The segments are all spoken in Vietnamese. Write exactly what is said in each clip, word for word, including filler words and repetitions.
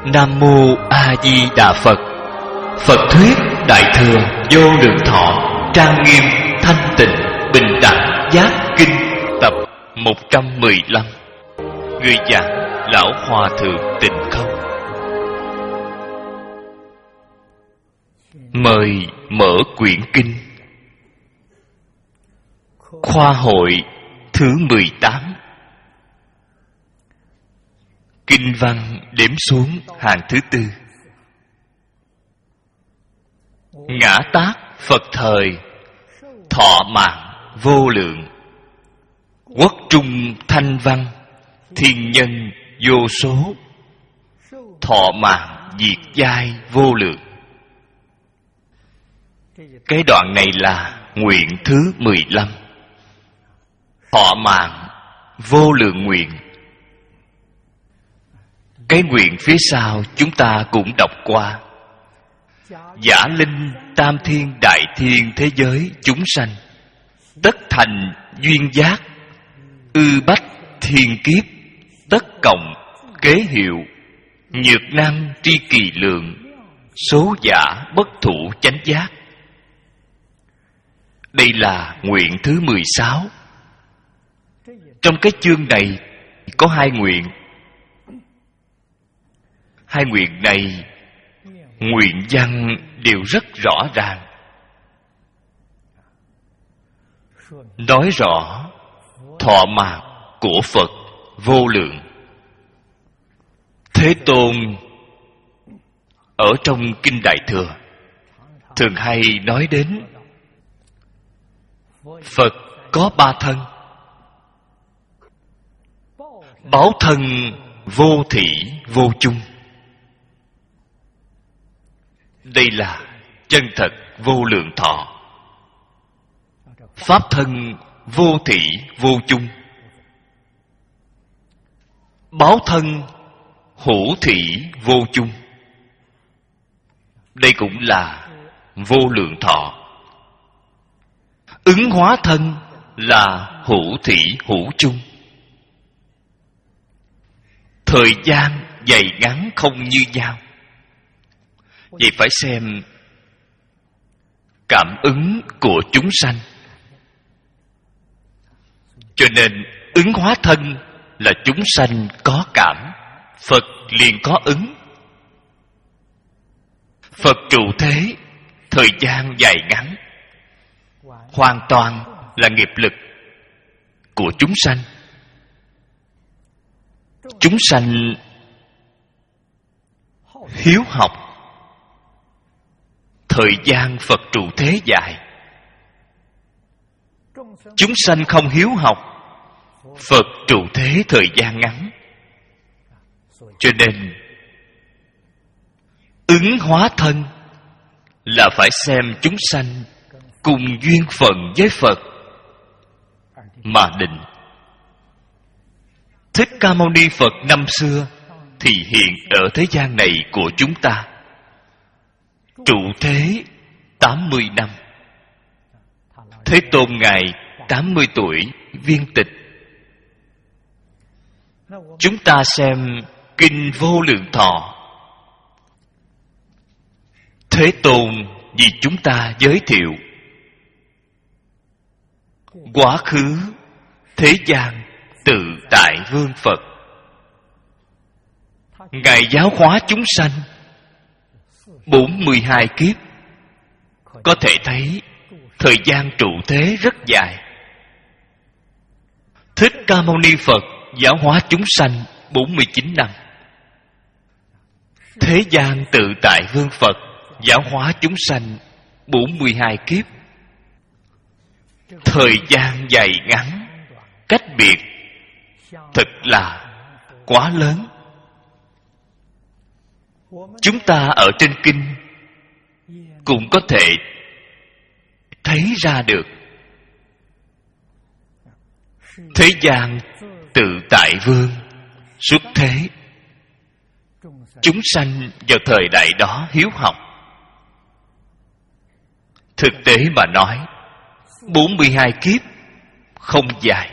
Nam Mô A Di Đà Phật. Phật thuyết Đại thừa Vô Lượng Thọ, trang nghiêm, thanh tịnh, bình đẳng, giác kinh, tập một trăm mười lăm. Người giảng Lão Hòa Thượng Tịnh Không. Mời mở quyển kinh. Khoa hội thứ mười tám. Kinh văn đếm xuống hàng thứ tư. Ngã tát Phật thời, thọ mạng vô lượng. Quốc trung thanh văn, thiên nhân vô số. Thọ mạng diệt giai vô lượng. Cái đoạn này là nguyện thứ mười lăm. Thọ mạng vô lượng nguyện. Cái nguyện phía sau chúng ta cũng đọc qua. Giả linh tam thiên đại thiên thế giới chúng sanh, tất thành duyên giác, ư bách thiên kiếp, tất cộng kế hiệu, nhược năng tri kỳ lượng, số giả bất thủ chánh giác. Đây là nguyện thứ mười sáu. Trong cái chương này có hai nguyện. Hai nguyện này nguyện văn đều rất rõ ràng, nói rõ thọ mạng của Phật vô lượng. Thế Tôn ở trong Kinh Đại Thừa thường hay nói đến Phật có ba thân. Báo thân vô thỉ vô chung. Đây là chân thật vô lượng thọ. Pháp thân vô thỉ vô chung. Báo thân hữu thỉ vô chung. Đây cũng là vô lượng thọ. Ứng hóa thân là hữu thỉ hữu chung. Thời gian dày ngắn không như nhau. Vậy phải xem cảm ứng của chúng sanh. Cho nên ứng hóa thân là chúng sanh có cảm, Phật liền có ứng. Phật trụ thế, thời gian dài ngắn, hoàn toàn là nghiệp lực của chúng sanh. Chúng sanh hiếu học, thời gian Phật trụ thế dài. Chúng sanh không hiếu học, Phật trụ thế thời gian ngắn. Cho nên ứng hóa thân là phải xem chúng sanh cùng duyên phận với Phật mà định. Thích Ca Mâu Ni Phật năm xưa thì hiện ở thế gian này của chúng ta, trụ thế tám mươi năm. Thế Tôn Ngài tám mươi tuổi viên tịch. Chúng ta xem Kinh Vô Lượng Thọ. Thế Tôn vì chúng ta giới thiệu quá khứ thế gian tự tại vương Phật. Ngài giáo hóa chúng sanh bốn mươi hai kiếp. Có thể thấy thời gian trụ thế rất dài. Thích Ca Mâu Ni Phật giáo hóa chúng sanh bốn mươi chín năm. Thế gian tự tại vương Phật giáo hóa chúng sanh bốn mươi hai kiếp. Thời gian dài ngắn, cách biệt thật là quá lớn. Chúng ta ở trên kinh cũng có thể thấy ra được. Thế gian tự tại vương xuất thế. Chúng sanh vào thời đại đó hiếu học. Thực tế mà nói, bốn mươi hai kiếp không dài.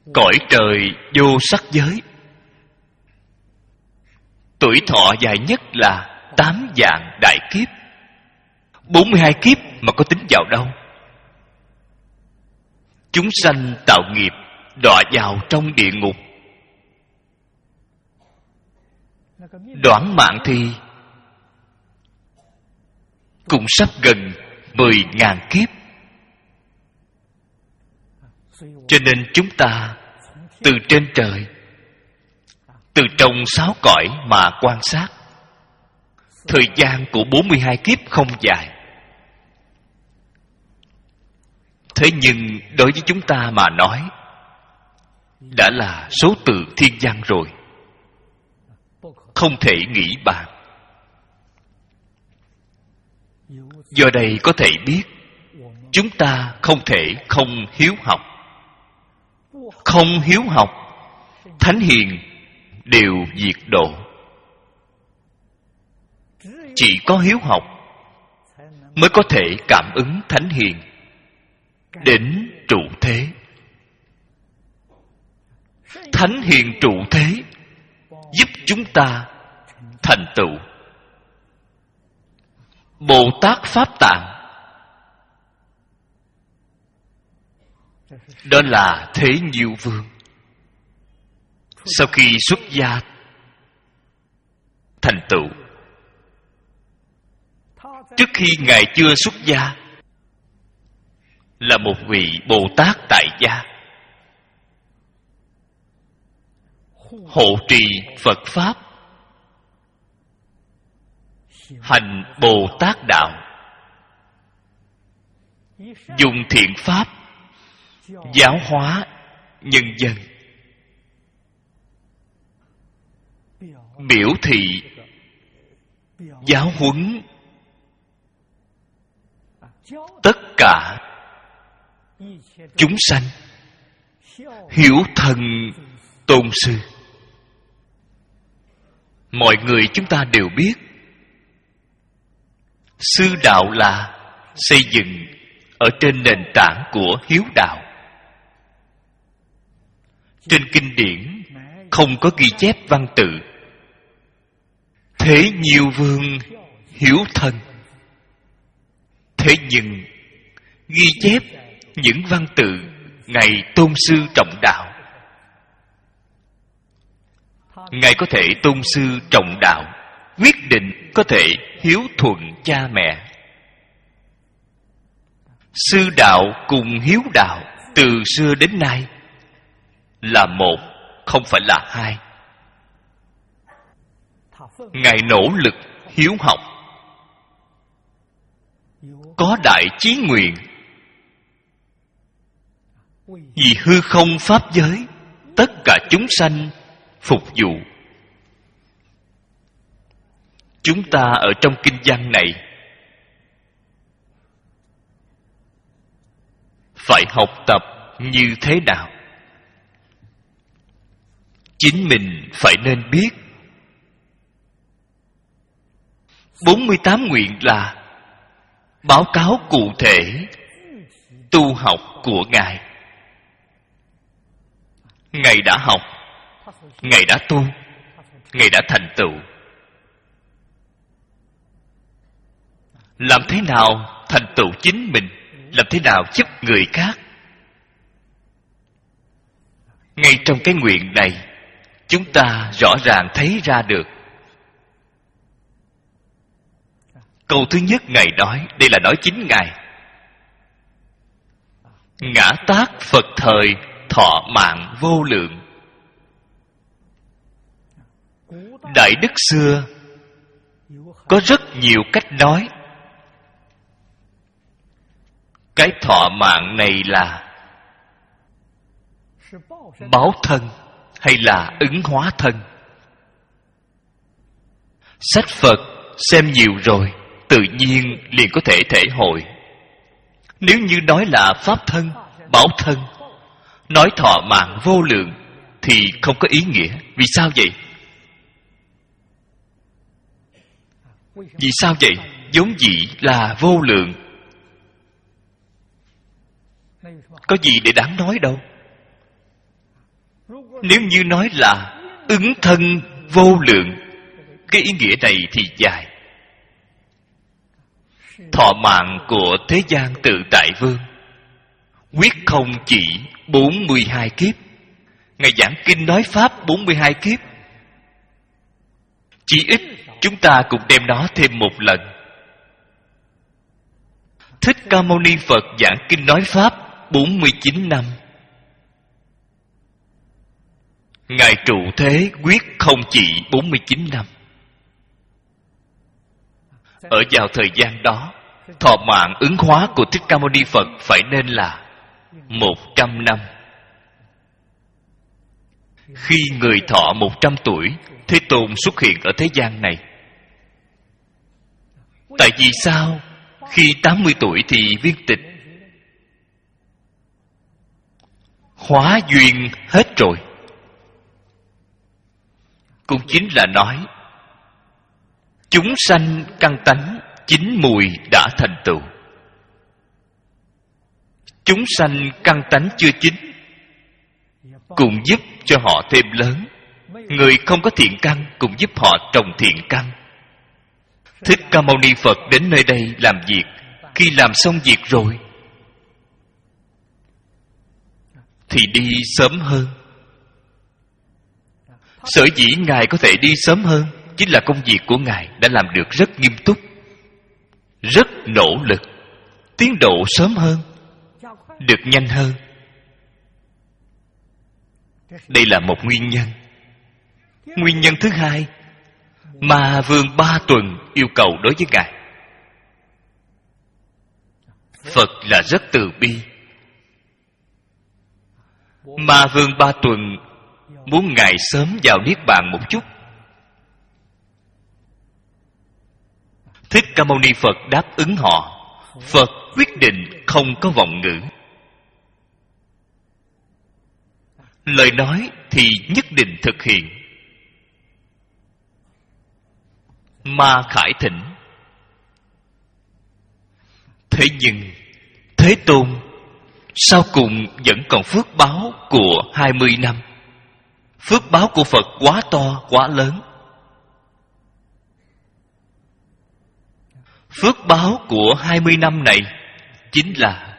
cõi trời vô sắc giới. Tuổi thọ dài nhất là tám vạn đại kiếp. Bốn mươi hai kiếp mà có tính vào đâu? Chúng sanh tạo nghiệp đọa vào trong địa ngục. Đoản mạng thì cũng sắp gần mười ngàn kiếp. Cho nên chúng ta từ trên trời, từ trong sáu cõi mà quan sát, thời gian của bốn mươi hai kiếp không dài. Thế nhưng đối với chúng ta mà nói, đã là số tự thiên văn rồi, không thể nghĩ bàn. Do đây có thể biết, chúng ta không thể không hiếu học. Không hiếu học, thánh hiền đều diệt độ. Chỉ có hiếu học mới có thể cảm ứng thánh hiền đến trụ thế. Thánh hiền trụ thế giúp chúng ta thành tựu. Bồ Tát Pháp Tạng, đó là Thế Nhiêu Vương. Sau khi xuất gia thành tựu, trước khi Ngài chưa xuất gia, là một vị Bồ Tát tại gia, hộ trì Phật Pháp, hành Bồ Tát Đạo, dùng thiện pháp giáo hóa nhân dân, biểu thị giáo huấn tất cả chúng sanh hiểu thần tôn sư. Mọi người chúng ta đều biết, sư đạo là xây dựng ở trên nền tảng của hiếu đạo. Trên kinh điển không có ghi chép văn tự Thế Nhiêu Vương hiếu thân, thế nhưng ghi chép những văn tự Ngài tôn sư trọng đạo. Ngài có thể tôn sư trọng đạo, quyết định có thể hiếu thuận cha mẹ. Sư đạo cùng hiếu đạo từ xưa đến nay là một, không phải là hai. Ngài nỗ lực hiếu học, có đại chí nguyện, vì hư không pháp giới tất cả chúng sanh phục vụ. Chúng ta ở trong kinh văn này phải học tập như thế nào? Chính mình phải nên biết. bốn mươi tám nguyện là báo cáo cụ thể tu học của Ngài. Ngài đã học, Ngài đã tu, Ngài đã thành tựu. Làm thế nào thành tựu chính mình? Làm thế nào giúp người khác? Ngay trong cái nguyện này, chúng ta rõ ràng thấy ra được. Câu thứ nhất Ngài nói, đây là nói chính Ngài: ngã tát Phật thời thọ mạng vô lượng. Đại đức xưa có rất nhiều cách nói. Cái thọ mạng này là báo thân hay là ứng hóa thân? Sách Phật xem nhiều rồi, tự nhiên liền có thể thể hội. Nếu như nói là pháp thân, báo thân, nói thọ mạng vô lượng thì không có ý nghĩa. Vì sao vậy? Vì sao vậy? Vốn dĩ là vô lượng, có gì để đáng nói đâu. Nếu như nói là ứng thân vô lượng, cái ý nghĩa này thì dài. Thọ mạng của thế gian tự tại vương quyết không chỉ bốn mươi hai kiếp. Ngài giảng kinh nói pháp bốn mươi hai kiếp, chỉ ít chúng ta cũng đem nó thêm một lần. Thích Ca Mâu Ni Phật giảng kinh nói pháp bốn mươi chín năm. Ngài trụ thế quyết không chỉ bốn mươi chín năm. Ở vào thời gian đó, thọ mạng ứng hóa của Thích Ca Mâu Ni Phật phải nên là một trăm năm. Khi người thọ một trăm tuổi, Thế Tôn xuất hiện ở thế gian này. Tại vì sao? Khi tám mươi tuổi thì viên tịch, hóa duyên hết rồi. Cũng chính là nói chúng sanh căn tánh chín mùi đã thành tựu. Chúng sanh căn tánh chưa chín cũng giúp cho họ thêm lớn. Người không có thiện căn cũng giúp họ trồng thiện căn. Thích Ca Mâu Ni Phật đến nơi đây làm việc. Khi làm xong việc rồi thì đi sớm hơn. Sở dĩ Ngài có thể đi sớm hơn chính là công việc của Ngài đã làm được rất nghiêm túc, rất nỗ lực, tiến độ sớm hơn, được nhanh hơn. Đây là một nguyên nhân. Nguyên nhân thứ hai, Ma Vương ba tuần yêu cầu đối với Ngài. Phật là rất từ bi. Ma Vương ba tuần muốn Ngài sớm vào Niết Bàn một chút. Thích Ca Mâu Ni Phật đáp ứng họ. Phật quyết định không có vọng ngữ. Lời nói thì nhất định thực hiện. Ma khải thỉnh. Thế nhưng Thế Tôn sau cùng vẫn còn phước báo của hai mươi năm. Phước báo của Phật quá to, quá lớn. Phước báo của hai mươi năm này chính là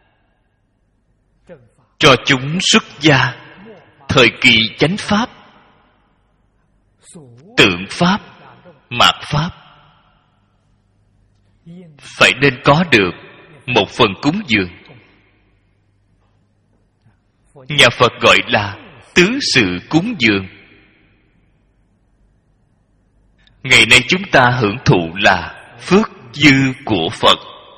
cho chúng xuất gia thời kỳ chánh pháp, tượng pháp, mạt pháp, phải nên có được một phần cúng dường. Nhà Phật gọi là tứ sự cúng dường. Ngày nay chúng ta hưởng thụ là phước dư của Phật.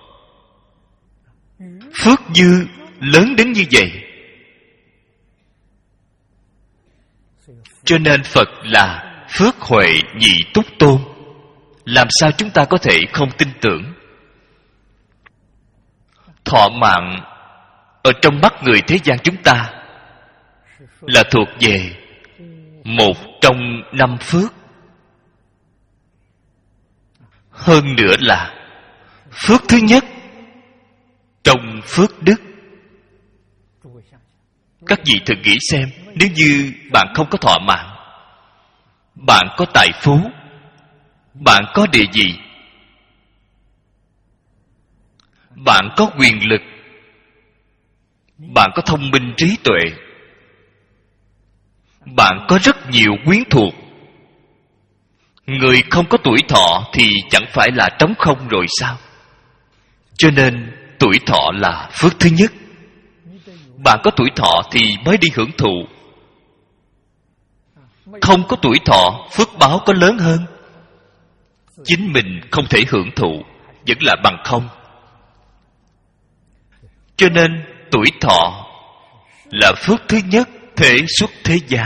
Phước dư lớn đến như vậy, cho nên Phật là phước huệ nhị túc tôn. Làm sao chúng ta có thể không tin tưởng? Thọ mạng ở trong mắt người thế gian chúng ta là thuộc về một trong năm phước. Hơn nữa là phước thứ nhất trong phước đức. Các vị thử nghĩ xem, nếu như bạn không có thọ mạng, bạn có tài phú, bạn có địa vị, bạn có quyền lực, bạn có thông minh trí tuệ, bạn có rất nhiều quyến thuộc, người không có tuổi thọ thì chẳng phải là trống không rồi sao? Cho nên tuổi thọ là phước thứ nhất. Bạn có tuổi thọ thì mới đi hưởng thụ. Không có tuổi thọ, phước báo có lớn hơn, chính mình không thể hưởng thụ, vẫn là bằng không. Cho nên tuổi thọ là phước thứ nhất thể xuất thế gian.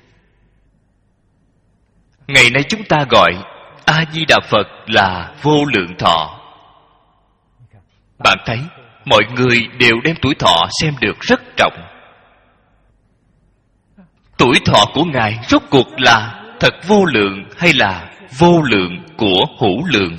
Ngày nay chúng ta gọi A-di-đà Phật là vô lượng thọ. Bạn thấy mọi người đều đem tuổi thọ xem được rất trọng. Tuổi thọ của Ngài rốt cuộc là thật vô lượng hay là vô lượng của hữu lượng?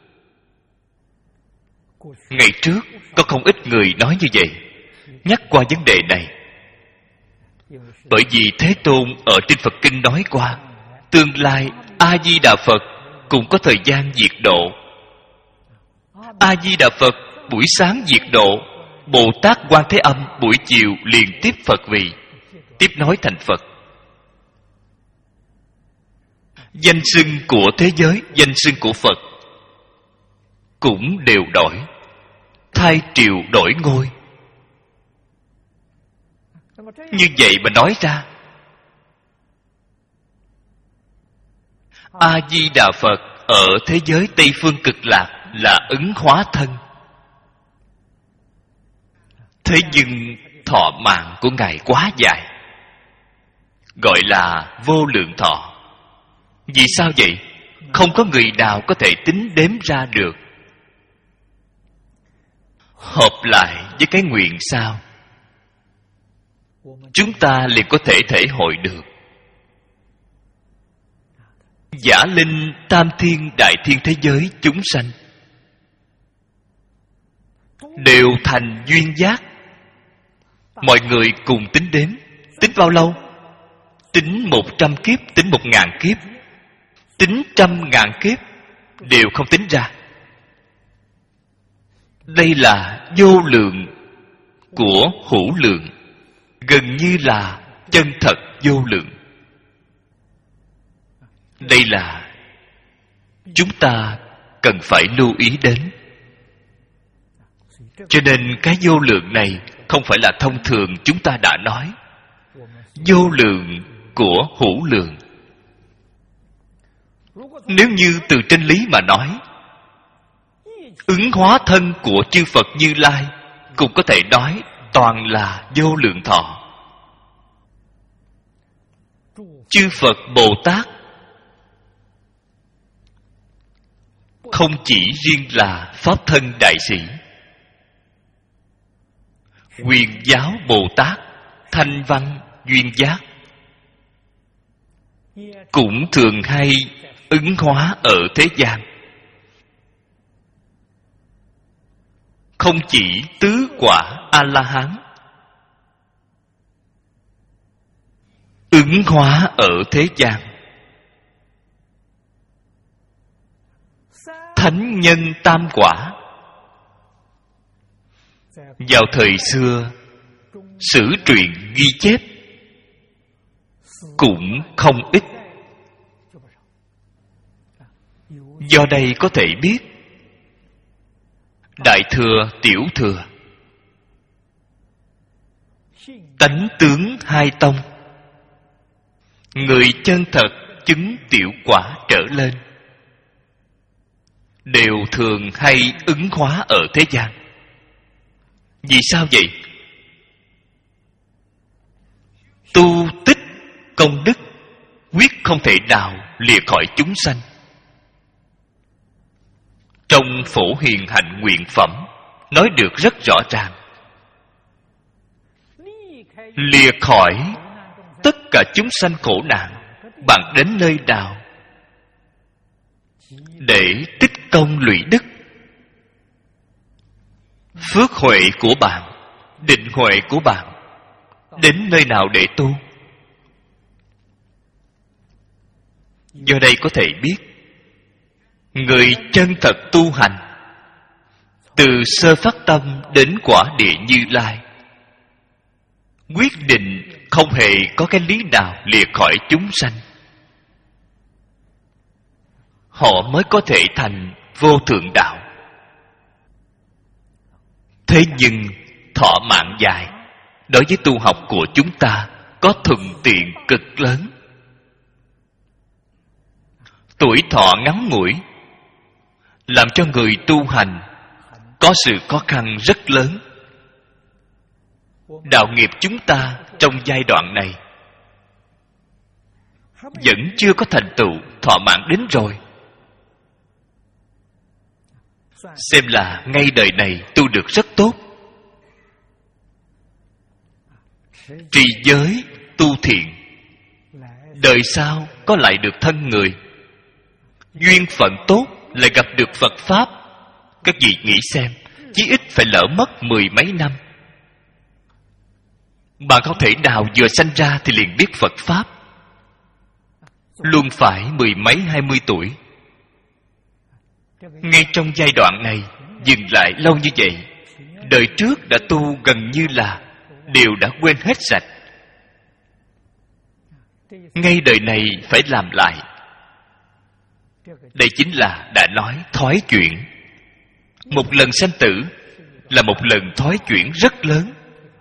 Ngày trước có không ít người nói như vậy, nhắc qua vấn đề này. Bởi vì Thế Tôn ở trên Phật Kinh nói qua, tương lai A-di-đà Phật cũng có thời gian diệt độ. A-di-đà Phật buổi sáng diệt độ, Bồ Tát Quan Thế Âm buổi chiều liền tiếp Phật vị, tiếp nối thành Phật. Danh xưng của thế giới, danh xưng của Phật cũng đều đổi, thay triều đổi ngôi. Như vậy mà nói ra, A-di-đà Phật ở thế giới Tây Phương Cực Lạc là ứng hóa thân. Thế nhưng thọ mạng của Ngài quá dài, gọi là vô lượng thọ. Vì sao vậy? Không có người nào có thể tính đếm ra được. Hợp lại với cái nguyện sao, chúng ta liền có thể thể hội được. Giả linh tam thiên đại thiên thế giới chúng sanh đều thành duyên giác. Mọi người cùng tính đếm. Tính bao lâu? Tính một trăm kiếp, tính một ngàn kiếp, tính trăm ngàn kiếp đều không tính ra. Đây là vô lượng của hữu lượng, gần như là chân thật vô lượng. Đây là chúng ta cần phải lưu ý đến. Cho nên cái vô lượng này không phải là thông thường chúng ta đã nói. Vô lượng của hữu lượng. Nếu như từ trên lý mà nói, ứng hóa thân của chư Phật Như Lai cũng có thể nói toàn là vô lượng thọ. Chư Phật Bồ Tát không chỉ riêng là Pháp thân đại sĩ. Quyền giáo Bồ Tát, Thanh Văn, Duyên Giác cũng thường hay ứng hóa ở thế gian. Không chỉ tứ quả A-la-hán ứng hóa ở thế gian, thánh nhân tam quả vào thời xưa sử truyện ghi chép cũng không ít. Do đây có thể biết đại thừa, tiểu thừa, tánh tướng hai tông, người chân thật chứng tiểu quả trở lên đều thường hay ứng hóa ở thế gian. Vì sao vậy? Tu tích công đức quyết không thể nào lìa khỏi chúng sanh. Trong Phổ Hiền Hạnh Nguyện Phẩm nói được rất rõ ràng, lìa khỏi tất cả chúng sanh khổ nạn, bạn đến nơi nào để tích công lũy đức? Phước huệ của bạn, định huệ của bạn đến nơi nào để tu? Do đây có thể biết, người chân thật tu hành, từ sơ phát tâm đến quả địa Như Lai, quyết định không hề có cái lý nào lìa khỏi chúng sanh. Họ mới có thể thành vô thượng đạo. Thế nhưng thọ mạng dài đối với tu học của chúng ta có thuận tiện cực lớn. Tuổi thọ ngắn ngủi làm cho người tu hành có sự khó khăn rất lớn. Đạo nghiệp chúng ta trong giai đoạn này vẫn chưa có thành tựu, thọ mạng đến rồi. Xem là ngay đời này tu được rất tốt. Trì giới, tu thiện, đời sau có lại được thân người. Duyên phận tốt lại gặp được Phật Pháp. Các vị nghĩ xem, chí ít phải lỡ mất mười mấy năm. Bạn không thể nào vừa sanh ra thì liền biết Phật Pháp. Luôn phải mười mấy hai mươi tuổi. Ngay trong giai đoạn này dừng lại lâu như vậy, đời trước đã tu gần như là đều đã quên hết sạch. Ngay đời này phải làm lại. Đây chính là đã nói thoái chuyển. Một lần sanh tử là một lần thoái chuyển rất lớn.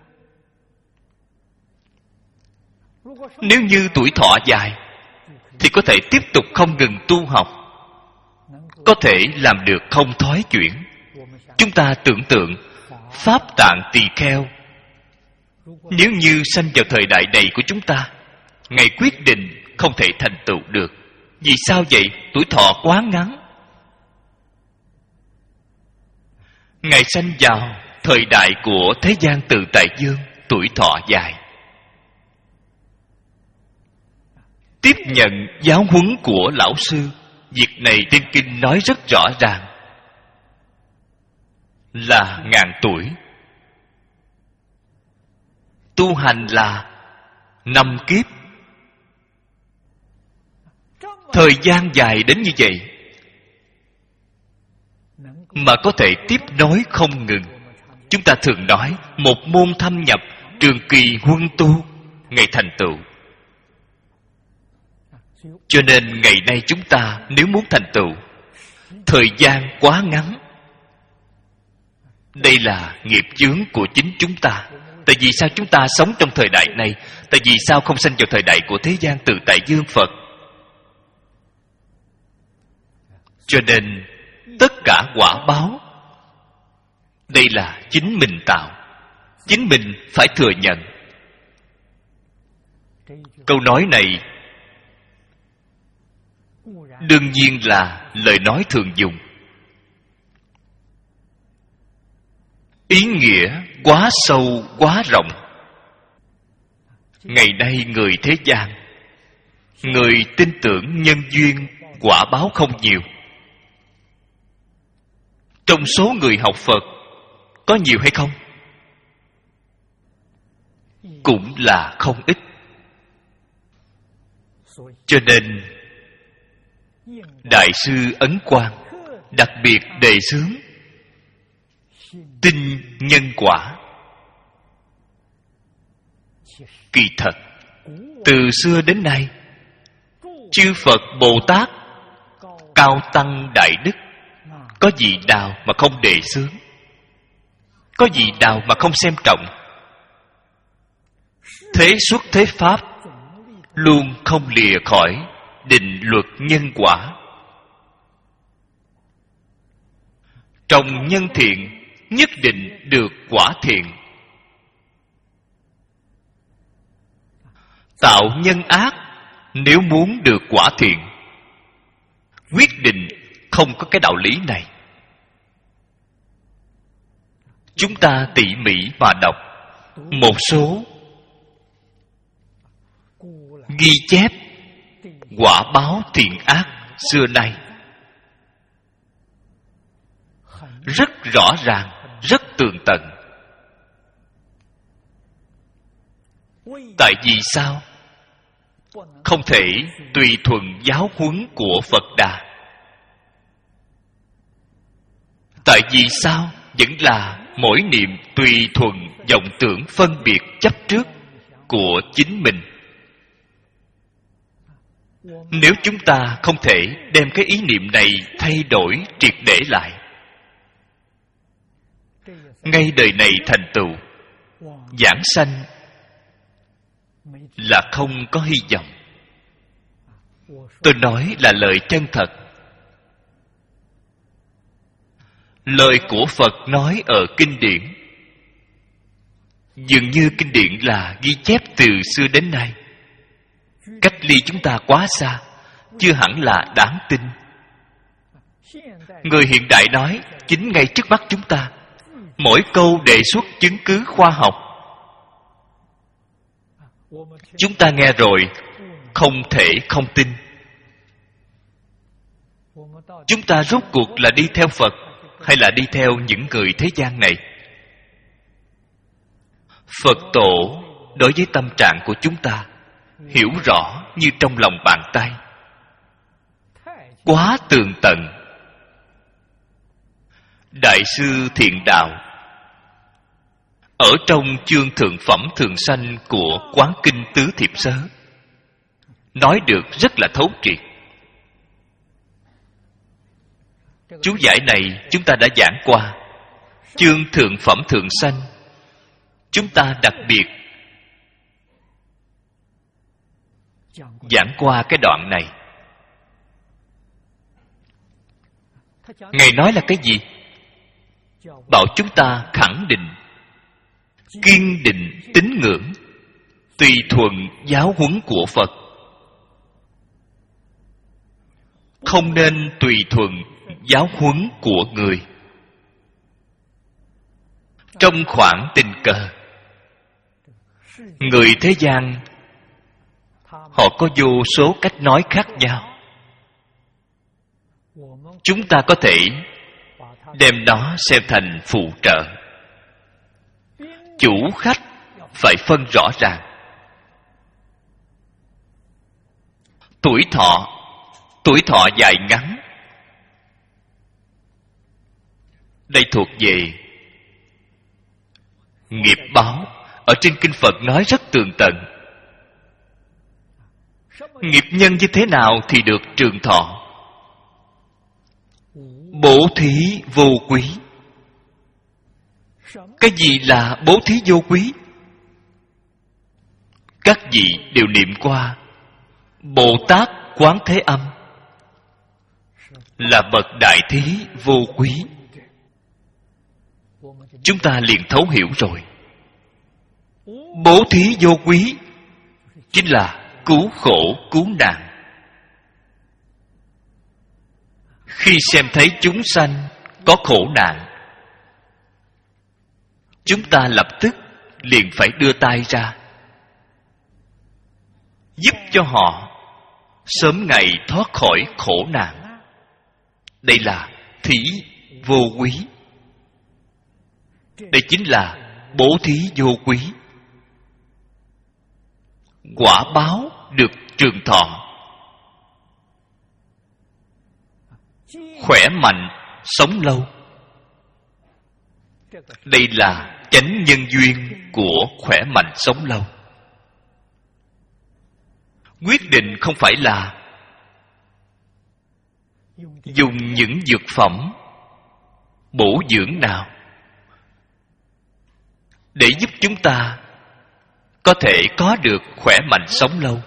Nếu như tuổi thọ dài thì có thể tiếp tục không ngừng tu học, có thể làm được không thoái chuyển. Chúng ta tưởng tượng Pháp Tạng Tỳ Kheo, nếu như sanh vào thời đại này của chúng ta, Ngài quyết định không thể thành tựu được. Vì sao vậy? Tuổi thọ quá ngắn. Ngài sanh vào thời đại của thế gian Tự Tại Dương, tuổi thọ dài. Tiếp nhận giáo huấn của lão sư. Việc này trên kinh nói rất rõ ràng, là ngàn tuổi. Tu hành là năm kiếp. Thời gian dài đến như vậy mà có thể tiếp nối không ngừng. Chúng ta thường nói một môn thâm nhập, trường kỳ huân tu, ngày thành tựu. Cho nên ngày nay chúng ta nếu muốn thành tựu, thời gian quá ngắn. Đây là nghiệp chướng của chính chúng ta. Tại vì sao chúng ta sống trong thời đại này? Tại vì sao không sanh vào thời đại của thế gian Tự Tại Dương Phật? Cho nên tất cả quả báo, đây là chính mình tạo. Chính mình phải thừa nhận. Câu nói này đương nhiên là lời nói thường dùng. Ý nghĩa quá sâu, quá rộng. Ngày nay người thế gian, người tin tưởng nhân duyên, quả báo không nhiều. Trong số người học Phật có nhiều hay không? Cũng là không ít. Cho nên Đại sư Ấn Quang đặc biệt đề xướng tin nhân quả. Kỳ thật từ xưa đến nay, chư Phật Bồ Tát, cao tăng đại đức, có gì nào mà không đề xướng, có gì nào mà không xem trọng. Thế xuất thế pháp luôn không lìa khỏi định luật nhân quả. Trồng nhân thiện nhất định được quả thiện. Tạo nhân ác nếu muốn được quả thiện, quyết định không có cái đạo lý này. Chúng ta tỉ mỉ mà đọc một số ghi chép quả báo thiện ác xưa nay, rất rõ ràng, rất tường tận. Tại vì sao? Không thể tùy thuận giáo huấn của Phật Đà. Tại vì sao? Vẫn là mỗi niệm tùy thuận vọng tưởng phân biệt chấp trước của chính mình. Nếu chúng ta không thể đem cái ý niệm này thay đổi triệt để lại, ngay đời này thành tựu giảng sanh là không có hy vọng. Tôi nói là lời chân thật. Lời của Phật nói ở kinh điển, dường như kinh điển là ghi chép từ xưa đến nay, cách ly chúng ta quá xa, chưa hẳn là đáng tin. Người hiện đại nói chính ngay trước mắt chúng ta, mỗi câu đề xuất chứng cứ khoa học. Chúng ta nghe rồi không thể không tin. Chúng ta rốt cuộc là đi theo Phật hay là đi theo những người thế gian này? Phật tổ đối với tâm trạng của chúng ta hiểu rõ như trong lòng bàn tay, quá tường tận. Đại sư Thiện Đạo ở trong chương Thượng Phẩm Thường Sanh của Quán Kinh Tứ Thiệp Sớ nói được rất là thấu triệt. Chú giải này chúng ta đã giảng qua. Chương Thượng Phẩm Thường Sanh chúng ta đặc biệt giảng qua cái đoạn này. Ngài nói là cái gì? Bảo chúng ta khẳng định, kiên định tín ngưỡng, tùy thuận giáo huấn của Phật, không nên tùy thuận giáo huấn của người. Trong khoảng tình cờ, người thế gian họ có vô số cách nói khác nhau. Chúng ta có thể đem nó xem thành phụ trợ. Chủ khách phải phân rõ ràng. Tuổi thọ, tuổi thọ dài ngắn, đây thuộc về nghiệp báo. Ở trên Kinh Phật nói rất tường tận. Nghiệp nhân như thế nào thì được trường thọ? Bố thí vô quý. Cái gì là bố thí vô quý? Các vị đều niệm qua Bồ Tát Quán Thế Âm là bậc đại thí vô quý. Chúng ta liền thấu hiểu rồi. Bố thí vô quý chính là cứu khổ cứu nạn. Khi xem thấy chúng sanh có khổ nạn, chúng ta lập tức liền phải đưa tay ra giúp cho họ sớm ngày thoát khỏi khổ nạn. Đây là thí vô quý. Đây chính là bố thí vô quý. Quả báo được trường thọ, khỏe mạnh, sống lâu. Đây là chánh nhân duyên của khỏe mạnh sống lâu. Quyết định không phải là dùng những dược phẩm bổ dưỡng nào để giúp chúng ta có thể có được khỏe mạnh sống lâu.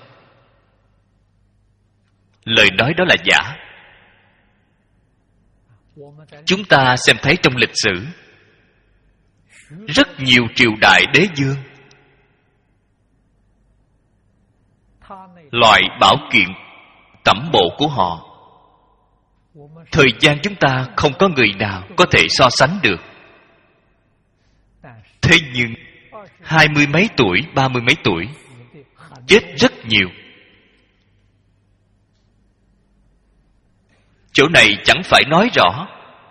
Lời nói đó là giả. Chúng ta xem thấy trong lịch sử, rất nhiều triều đại đế vương, loại bảo kiện tẩm bộ của họ, thời gian chúng ta không có người nào có thể so sánh được. Thế nhưng hai mươi mấy tuổi, ba mươi mấy tuổi chết rất nhiều. Chỗ này chẳng phải nói rõ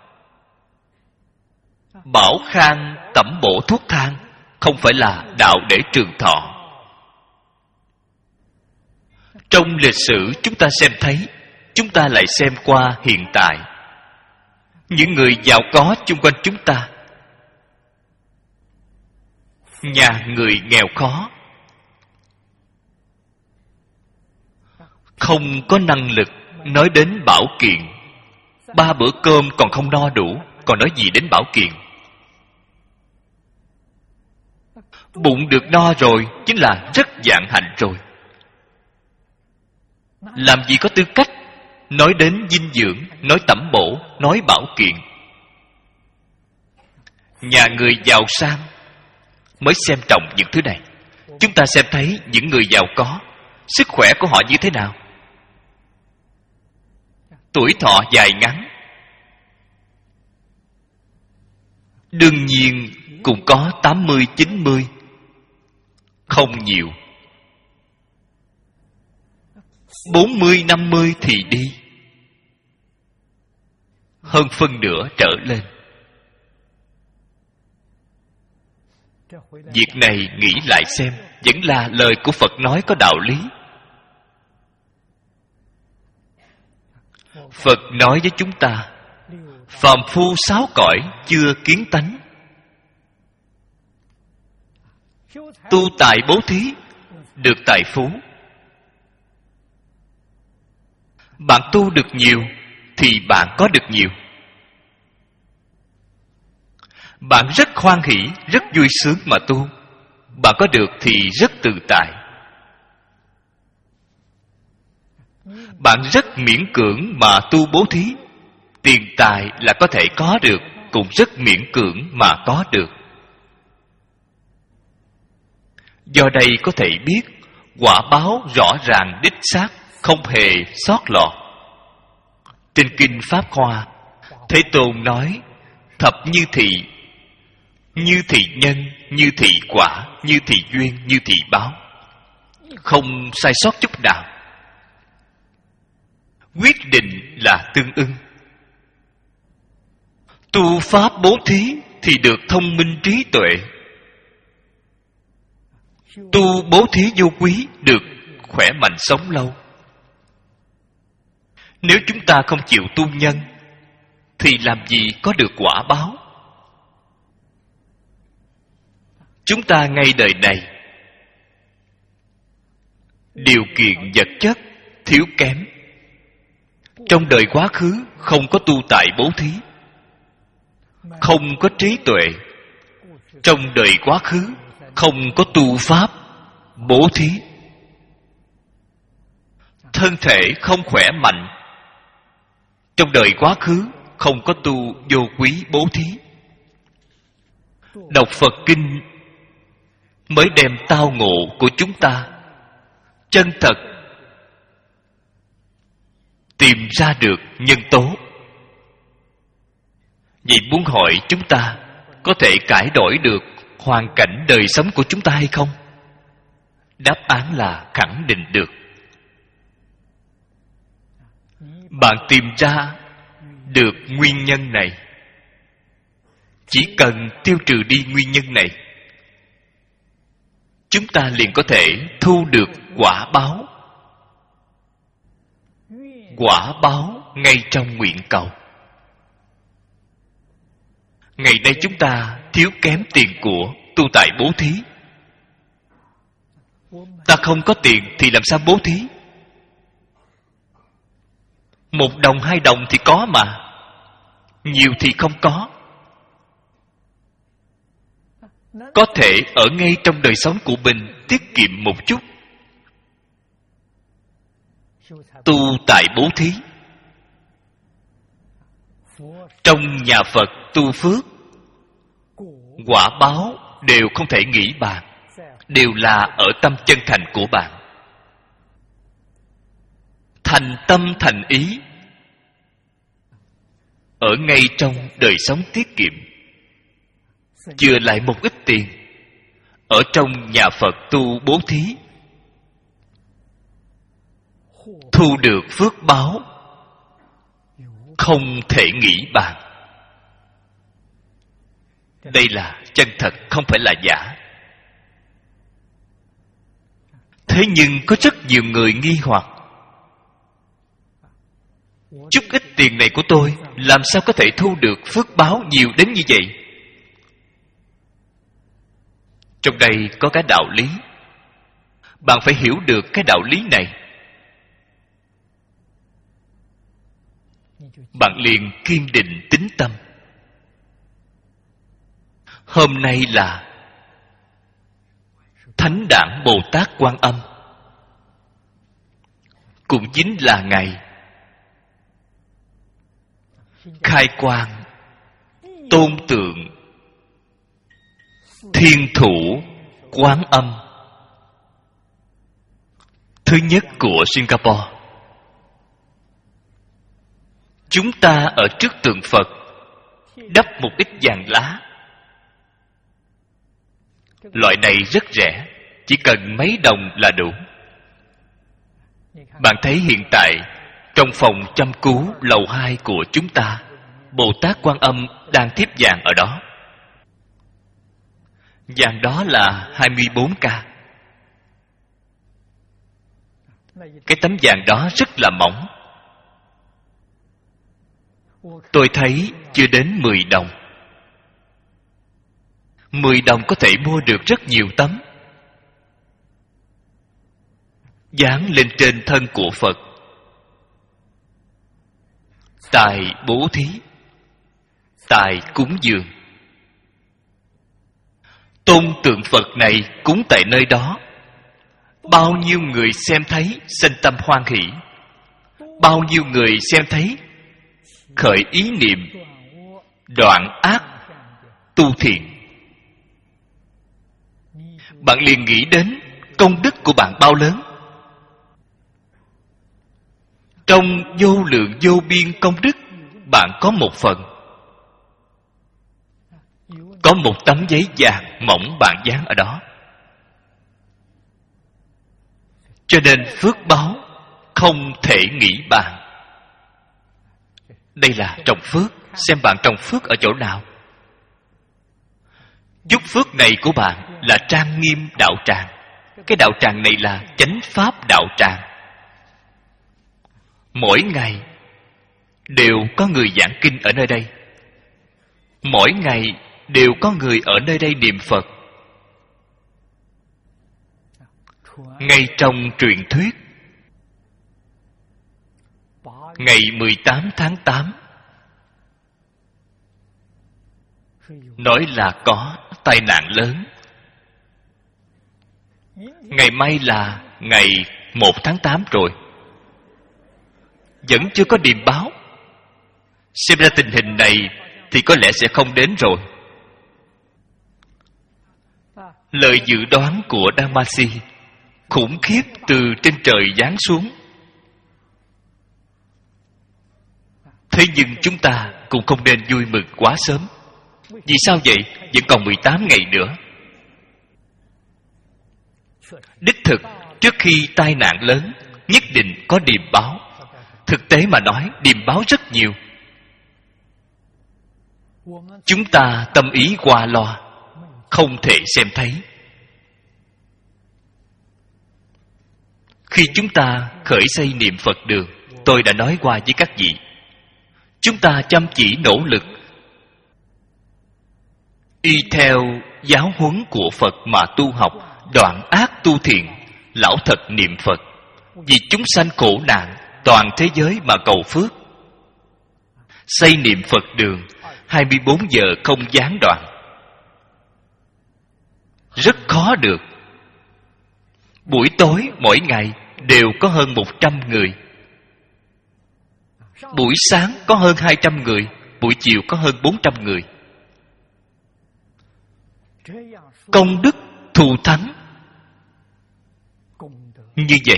bảo khang tẩm bổ thuốc thang không phải là đạo để trường thọ. Trong lịch sử chúng ta xem thấy, chúng ta lại xem qua hiện tại. Những người giàu có chung quanh chúng ta, nhà người nghèo khó, không có năng lực nói đến bảo kiện. Ba bữa cơm còn không no đủ, còn nói gì đến bảo kiện? Bụng được no rồi chính là rất vạn hạnh rồi. Làm gì có tư cách nói đến dinh dưỡng, nói tẩm bổ, nói bảo kiện? Nhà người giàu sang mới xem trọng những thứ này. Chúng ta xem thấy những người giàu có, sức khỏe của họ như thế nào? Tuổi thọ dài ngắn. Đương nhiên cũng có tám mươi, chín mươi, không nhiều. Bốn mươi, năm mươi thì đi, hơn phân nửa trở lên. Việc này nghĩ lại xem, vẫn là lời của Phật nói có đạo lý. Phật nói với chúng ta, phàm phu sáu cõi chưa kiến tánh, tu tài bố thí được tài phú. Bạn tu được nhiều thì bạn có được nhiều. Bạn rất hoan hỷ, rất vui sướng mà tu, bạn có được thì rất tự tại. Bạn rất miễn cưỡng mà tu bố thí, tiền tài là có thể có được, cũng rất miễn cưỡng mà có được. Do đây có thể biết quả báo rõ ràng đích xác, không hề sót lọt. Trên kinh Pháp Hoa, Thế Tôn nói thập như thị, như thị nhân, như thị quả, như thị duyên, như thị báo, không sai sót chút nào. Quyết định là tương ưng. Tu pháp bố thí thì được thông minh trí tuệ. Tu bố thí vô quý được khỏe mạnh sống lâu. Nếu chúng ta không chịu tu nhân thì làm gì có được quả báo? Chúng ta ngay đời này điều kiện vật chất thiếu kém. Trong đời quá khứ không có tu tại bố thí, không có trí tuệ. Trong đời quá khứ không có tu pháp bố thí, thân thể không khỏe mạnh. Trong đời quá khứ không có tu vô quý bố thí. Đọc Phật kinh mới đem tao ngộ của chúng ta chân thật tìm ra được nhân tố. Vậy muốn hỏi chúng ta có thể cải đổi được hoàn cảnh đời sống của chúng ta hay không? Đáp án là khẳng định được. Bạn tìm ra được nguyên nhân này, chỉ cần tiêu trừ đi nguyên nhân này, chúng ta liền có thể thu được quả báo. Quả báo ngay trong nguyện cầu. Ngày nay chúng ta thiếu kém tiền của, tu tại bố thí. Ta không có tiền thì làm sao bố thí? Một đồng hai đồng thì có mà, nhiều thì không có. Có thể ở ngay trong đời sống của mình tiết kiệm một chút, tu tại bố thí. Trong nhà Phật tu phước, quả báo đều không thể nghĩ bàn, đều là ở tâm chân thành của bạn. Thành tâm thành ý ở ngay trong đời sống tiết kiệm, chừa lại một ít tiền ở trong nhà Phật tu bố thí, thu được phước báo không thể nghĩ bàn. Đây là chân thật, không phải là giả. Thế nhưng có rất nhiều người nghi hoặc, chút ít tiền này của tôi làm sao có thể thu được phước báo nhiều đến như vậy? Trong đây có cái đạo lý. Bạn phải hiểu được cái đạo lý này, bạn liền kiên định tín tâm. Hôm nay là Thánh Đản Bồ Tát Quan Âm, cũng chính là ngày khai quang tôn tượng Thiên Thủ Quán Âm thứ nhất của Singapore. Chúng ta ở trước tượng Phật đắp một ít vàng lá. Loại này rất rẻ, chỉ cần mấy đồng là đủ. Bạn thấy hiện tại trong phòng chăm cứu lầu hai của chúng ta, Bồ Tát Quan Âm đang thiếp vàng ở đó. Vàng đó là hai mươi bốn ca. Cái tấm vàng đó rất là mỏng. Tôi thấy chưa đến mười đồng. Mười đồng có thể mua được rất nhiều tấm. Dán lên trên thân của Phật. Tài bố thí, tài cúng dường. Tôn tượng Phật này cúng tại nơi đó, bao nhiêu người xem thấy sinh tâm hoan hỷ, bao nhiêu người xem thấy khởi ý niệm đoạn ác tu thiện. Bạn liền nghĩ đến công đức của bạn bao lớn. Trong vô lượng vô biên công đức, bạn có một phần. Có một tấm giấy vàng mỏng bạn dán ở đó. Cho nên phước báo không thể nghĩ bàn. Đây là trồng phước. Xem bạn trồng phước ở chỗ nào. Chút phước này của bạn là trang nghiêm đạo tràng. Cái đạo tràng này là chánh pháp đạo tràng. Mỗi ngày đều có người giảng kinh ở nơi đây. Mỗi ngày đều có người ở nơi đây niệm Phật. Ngay trong truyền thuyết, ngày mười tám tháng tám, nói là có tai nạn lớn. Ngày mai là ngày một tháng tám rồi, vẫn chưa có điềm báo. Xem ra tình hình này thì có lẽ sẽ không đến rồi. Lời dự đoán của Damasi khủng khiếp từ trên trời giáng xuống. Thế nhưng chúng ta cũng không nên vui mừng quá sớm. Vì sao vậy? Vẫn còn mười tám ngày nữa. Đích thực, trước khi tai nạn lớn, nhất định có điềm báo. Thực tế mà nói, điềm báo rất nhiều. Chúng ta tâm ý qua loa, không thể xem thấy. Khi chúng ta khởi xây niệm Phật đường, tôi đã nói qua với các vị, chúng ta chăm chỉ nỗ lực y theo giáo huấn của Phật mà tu học, đoạn ác tu thiện, lão thật niệm Phật, vì chúng sanh khổ nạn, toàn thế giới mà cầu phước. Xây niệm Phật đường hai mươi bốn giờ không gián đoạn, rất khó được. Buổi tối mỗi ngày đều có hơn một trăm người. Buổi sáng có hơn hai trăm người, buổi chiều có hơn bốn trăm người. Công đức thù thắng như vậy.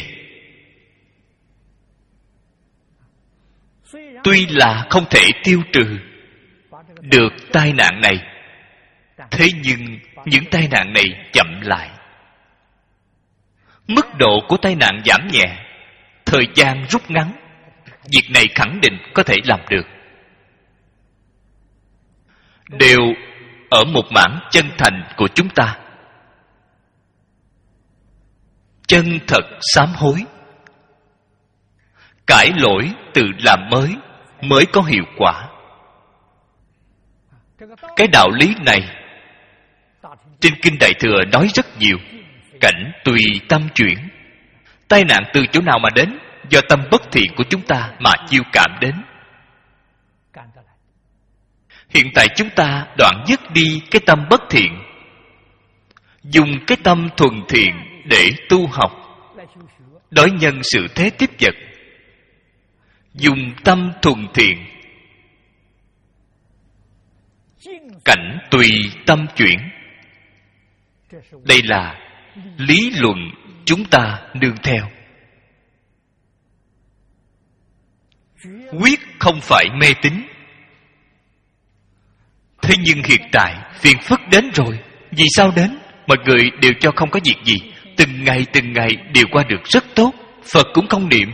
Tuy là không thể tiêu trừ được tai nạn này, thế nhưng những tai nạn này chậm lại. Mức độ của tai nạn giảm nhẹ, thời gian rút ngắn. Việc này khẳng định có thể làm được. Đều ở một mảng chân thành của chúng ta. Chân thật sám hối, cải lỗi tự làm mới, mới có hiệu quả. Cái đạo lý này trên Kinh Đại Thừa nói rất nhiều. Cảnh tùy tâm chuyển. Tai nạn từ chỗ nào mà đến? Do tâm bất thiện của chúng ta mà chiêu cảm đến. Hiện tại chúng ta đoạn dứt đi cái tâm bất thiện, dùng cái tâm thuần thiện để tu học, đối nhân sự thế tiếp vật. Dùng tâm thuần thiện, cảnh tùy tâm chuyển. Đây là lý luận chúng ta nương theo. Quyết không phải mê tín. Thế nhưng hiện tại phiền phức đến rồi. Vì sao đến? Mọi người đều cho không có việc gì. Từng ngày từng ngày đều qua được rất tốt. Phật cũng không niệm,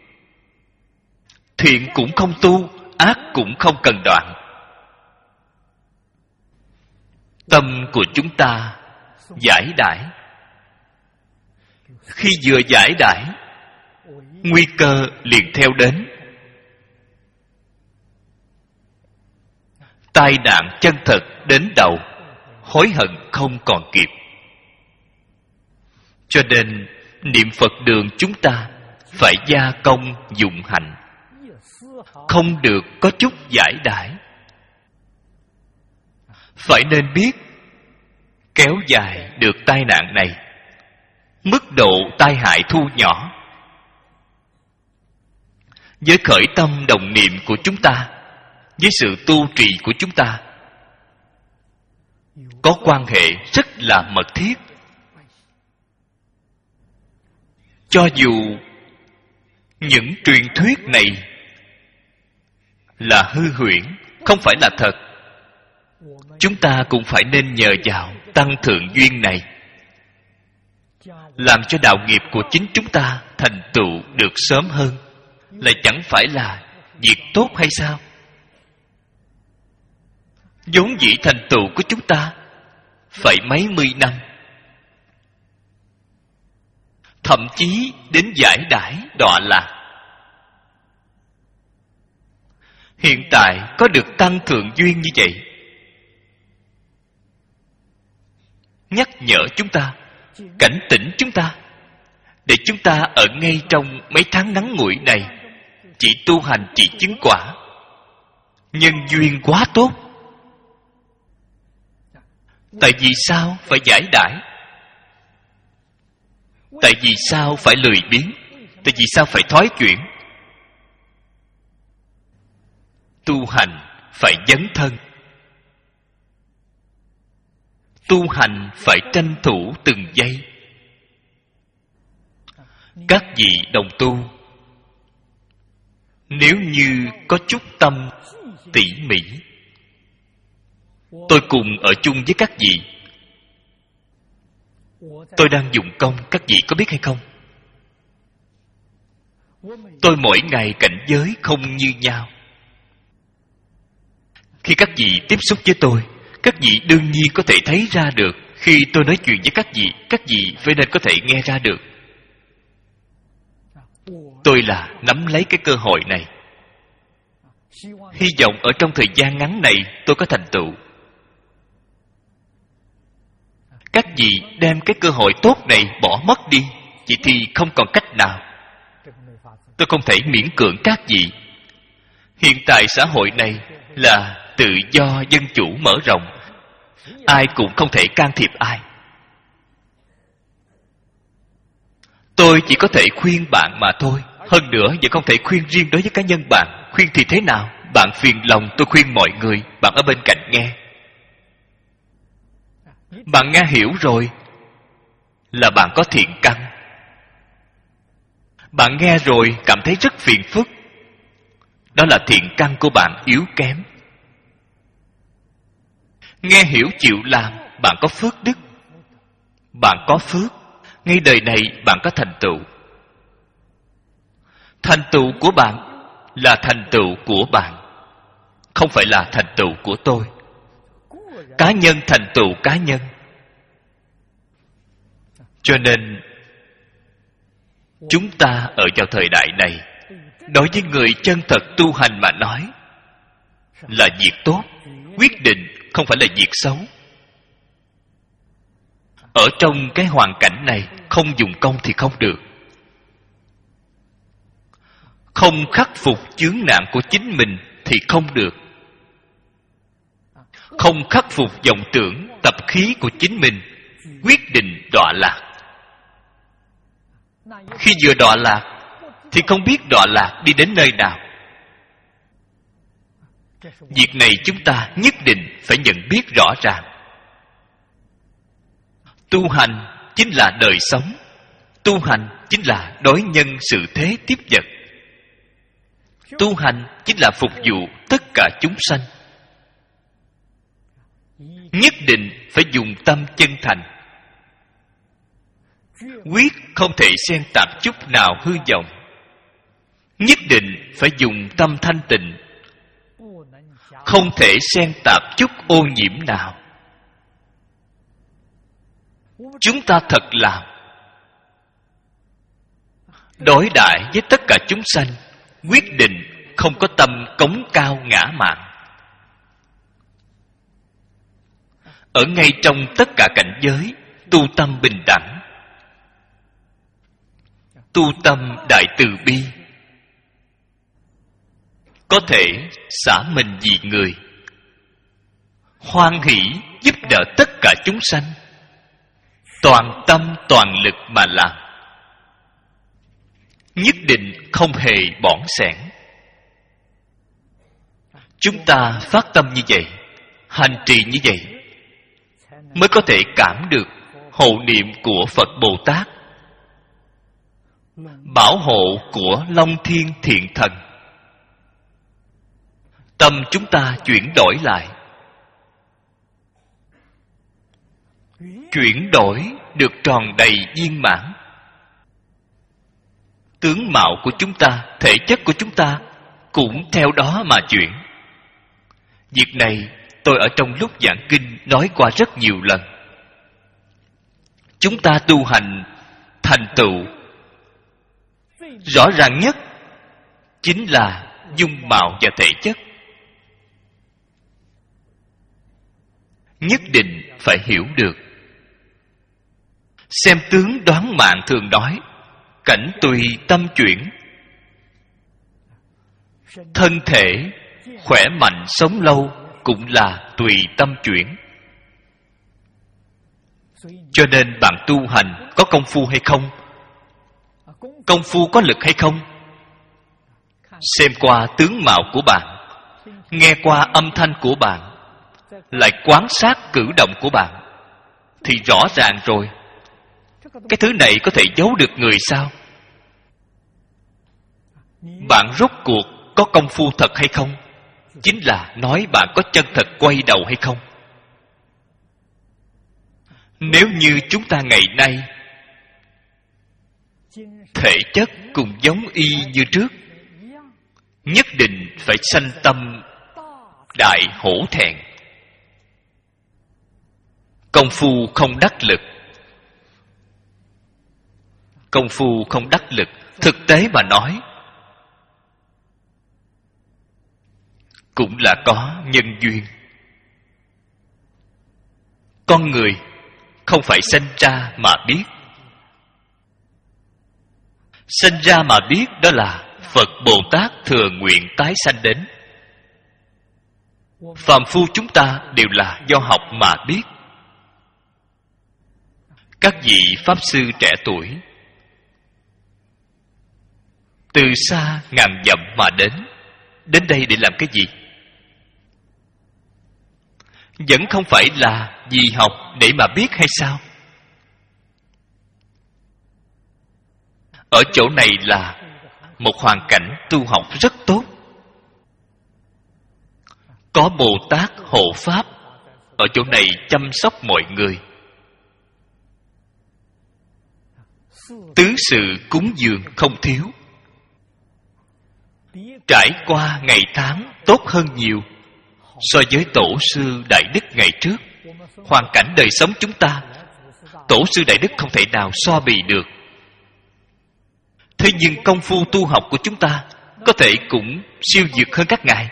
thiện cũng không tu, ác cũng không cần đoạn. Tâm của chúng ta giải đãi. Khi vừa giải đãi, nguy cơ liền theo đến. Tai nạn chân thật đến đầu, hối hận không còn kịp. Cho nên niệm Phật đường chúng ta phải gia công dụng hành, không được có chút giải đãi. Phải nên biết kéo dài được tai nạn này, mức độ tai hại thu nhỏ. Với khởi tâm đồng niệm của chúng ta, với sự tu trì của chúng ta, có quan hệ rất là mật thiết. Cho dù những truyền thuyết này là hư huyễn, không phải là thật, chúng ta cũng phải nên nhờ vào tăng thượng duyên này, làm cho đạo nghiệp của chính chúng ta thành tựu được sớm hơn, lại chẳng phải là việc tốt hay sao? Vốn dĩ thành tựu của chúng ta phải mấy mươi năm, thậm chí đến giải đãi đọa lạc. Hiện tại có được tăng thượng duyên như vậy, nhắc nhở chúng ta, cảnh tỉnh chúng ta, để chúng ta ở ngay trong mấy tháng ngắn ngủi này chỉ tu hành, chỉ chứng quả. Nhân duyên quá tốt. Tại vì sao phải giải đãi? Tại vì sao phải lười biếng? Tại vì sao phải thoái chuyển? Tu hành phải dấn thân, tu hành phải tranh thủ từng giây. Các vị đồng tu, nếu như có chút tâm tỉ mỉ, tôi cùng ở chung với các vị, tôi đang dùng công, các vị có biết hay không? Tôi mỗi ngày cảnh giới không như nhau. Khi các vị tiếp xúc với tôi, các vị đương nhiên có thể thấy ra được. Khi tôi nói chuyện với các vị, các vị phải nên có thể nghe ra được. Tôi là nắm lấy cái cơ hội này, hy vọng ở trong thời gian ngắn này tôi có thành tựu. Các vị đem cái cơ hội tốt này bỏ mất đi, vậy thì không còn cách nào. Tôi không thể miễn cưỡng các vị. Hiện tại xã hội này là tự do dân chủ mở rộng, ai cũng không thể can thiệp ai. Tôi chỉ có thể khuyên bạn mà thôi. Hơn nữa vẫn không thể khuyên riêng đối với cá nhân bạn. Khuyên thì thế nào? Bạn phiền lòng, tôi khuyên mọi người, bạn ở bên cạnh nghe. Bạn nghe hiểu rồi là bạn có thiện căn. Bạn nghe rồi cảm thấy rất phiền phức, đó là thiện căn của bạn yếu kém. Nghe hiểu chịu làm, bạn có phước đức. Bạn có phước, ngay đời này bạn có thành tựu. Thành tựu của bạn là thành tựu của bạn, không phải là thành tựu của tôi. Cá nhân thành tựu cá nhân. Cho nên chúng ta ở vào thời đại này, đối với người chân thật tu hành mà nói là việc tốt, quyết định không phải là việc xấu. Ở trong cái hoàn cảnh này, không dùng công thì không được. Không khắc phục chướng nạn của chính mình thì không được. Không khắc phục vọng tưởng, tập khí của chính mình, quyết định đọa lạc. Khi vừa đọa lạc thì không biết đọa lạc đi đến nơi nào. Việc này chúng ta nhất định phải nhận biết rõ ràng. Tu hành chính là đời sống. Tu hành chính là đối nhân sự thế tiếp vật. Tu hành chính là phục vụ tất cả chúng sanh. Nhất định phải dùng tâm chân thành, quyết không thể xen tạp chút nào hư vọng. Nhất định phải dùng tâm thanh tịnh, không thể xen tạp chút ô nhiễm nào. chúng ta thật làm. Đối đãi với tất cả chúng sanh, quyết định không có tâm cống cao ngã mạn. Ở ngay trong tất cả cảnh giới, tu tâm bình đẳng, tu tâm đại từ bi, có thể xả mình vì người, hoan hỷ giúp đỡ tất cả chúng sanh, toàn tâm toàn lực mà làm, nhất định không hề bỏng sẻn. Chúng ta phát tâm như vậy, hành trì như vậy, mới có thể cảm được hộ niệm của Phật Bồ Tát, bảo hộ của Long Thiên Thiện Thần. Tâm chúng ta chuyển đổi lại, chuyển đổi được tròn đầy viên mãn. Tướng mạo của chúng ta, thể chất của chúng ta cũng theo đó mà chuyển. Việc này tôi ở trong lúc giảng kinh nói qua rất nhiều lần. Chúng ta tu hành thành tựu rõ ràng nhất chính là dung mạo và thể chất. Nhất định phải hiểu được. Xem tướng đoán mạng thường nói, cảnh tùy tâm chuyển. Thân thể khỏe mạnh sống lâu cũng là tùy tâm chuyển. Cho nên bạn tu hành có công phu hay không, công phu có lực hay không, xem qua tướng mạo của bạn, nghe qua âm thanh của bạn, lại quan sát cử động của bạn, thì rõ ràng rồi. Cái thứ này có thể giấu được người sao? Bạn rốt cuộc có công phu thật hay không, chính là nói bạn có chân thật quay đầu hay không. Nếu như chúng ta ngày nay thể chất cũng giống y như trước, nhất định phải sanh tâm đại hổ thẹn. Công phu không đắc lực, công phu không đắc lực, thực tế mà nói cũng là có nhân duyên. Con người không phải sanh ra mà biết. Sanh ra mà biết đó là Phật Bồ Tát thừa nguyện tái sanh đến. Phàm phu chúng ta đều là do học mà biết. Các vị Pháp Sư trẻ tuổi từ xa ngàn dặm mà đến. Đến đây để làm cái gì? Vẫn không phải là vì học để mà biết hay sao? Ở chỗ này là một hoàn cảnh tu học rất tốt. Có Bồ Tát hộ Pháp ở chỗ này chăm sóc mọi người. Tứ sự cúng dường không thiếu. Trải qua ngày tháng tốt hơn nhiều so với tổ sư Đại Đức ngày trước. Hoàn cảnh đời sống chúng ta, tổ sư Đại Đức không thể nào so bì được. Thế nhưng công phu tu học của chúng ta có thể cũng siêu việt hơn các ngài.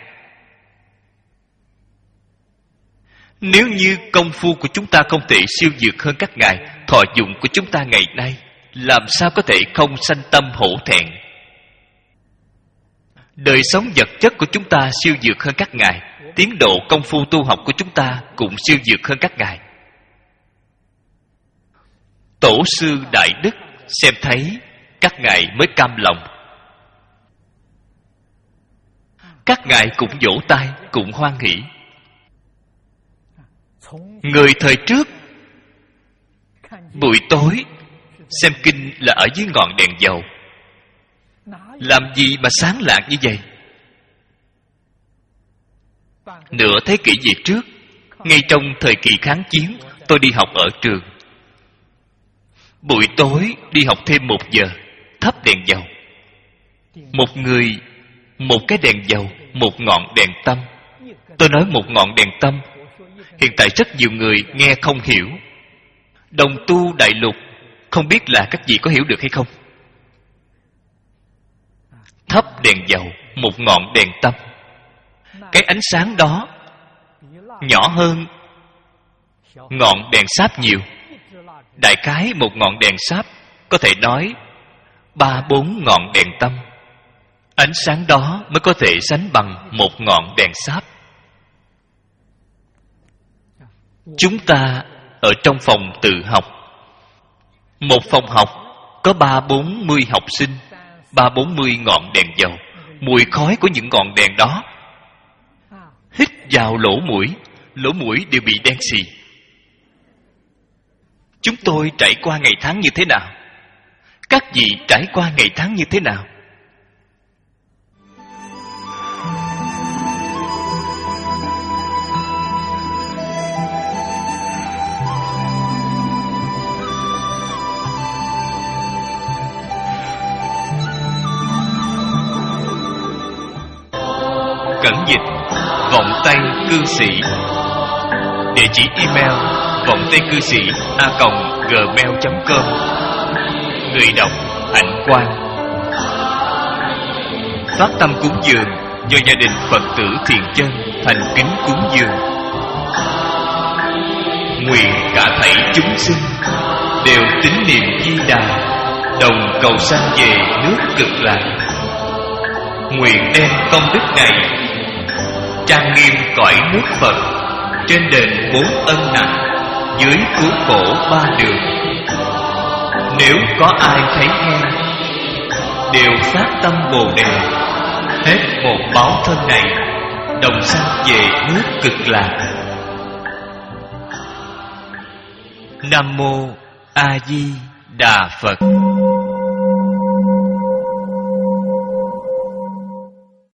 Nếu như công phu của chúng ta không thể siêu việt hơn các ngài, thọ dụng của chúng ta ngày nay làm sao có thể không sanh tâm hổ thẹn? Đời sống vật chất của chúng ta siêu việt hơn các ngài, tiến độ công phu tu học của chúng ta cũng siêu việt hơn các ngài. Tổ sư Đại Đức xem thấy các ngài mới cam lòng. Các ngài cũng vỗ tay, cũng hoan hỷ. Người thời trước buổi tối xem kinh là ở dưới ngọn đèn dầu. Làm gì mà sáng lạng như vậy? Nửa thế kỷ về trước, ngay trong thời kỳ kháng chiến, tôi đi học ở trường. Buổi tối đi học thêm một giờ, thắp đèn dầu. Một người, một cái đèn dầu, một ngọn đèn tâm. Tôi nói một ngọn đèn tâm, hiện tại rất nhiều người nghe không hiểu. Đồng tu đại lục, không biết là các vị có hiểu được hay không? Thắp đèn dầu, một ngọn đèn tâm. Cái ánh sáng đó nhỏ hơn ngọn đèn sáp nhiều. Đại khái một ngọn đèn sáp có thể nói ba bốn ngọn đèn tâm. Ánh sáng đó mới có thể sánh bằng một ngọn đèn sáp. Chúng ta ở trong phòng tự học. Một phòng học có ba bốn mươi học sinh, ba bốn mươi ngọn đèn dầu. Mùi khói của những ngọn đèn đó hít vào lỗ mũi, lỗ mũi đều bị đen xì. Chúng tôi trải qua ngày tháng như thế nào? Các vị trải qua ngày tháng như thế nào? Cẩn dịch vọng tây cư sĩ. Địa chỉ email vọng tây cư sĩ a còng gmail chấm com. Người đọc Hạnh Quang. Phát tâm cúng dường do gia đình Phật tử Thiện Chân thành kính cúng dường. Nguyện cả thảy chúng sinh đều tín niệm Di Đà, đồng cầu sanh về nước Cực Lạc. Nguyện đem công đức này trang nghiêm cõi nước Phật, trên đền bốn ân nặng, dưới cứu khổ ba đường. Nếu có ai thấy nghe, đều phát tâm Bồ Đề, hết một báo thân này, đồng sanh về nước Cực Lạc. Nam mô A Di Đà Phật.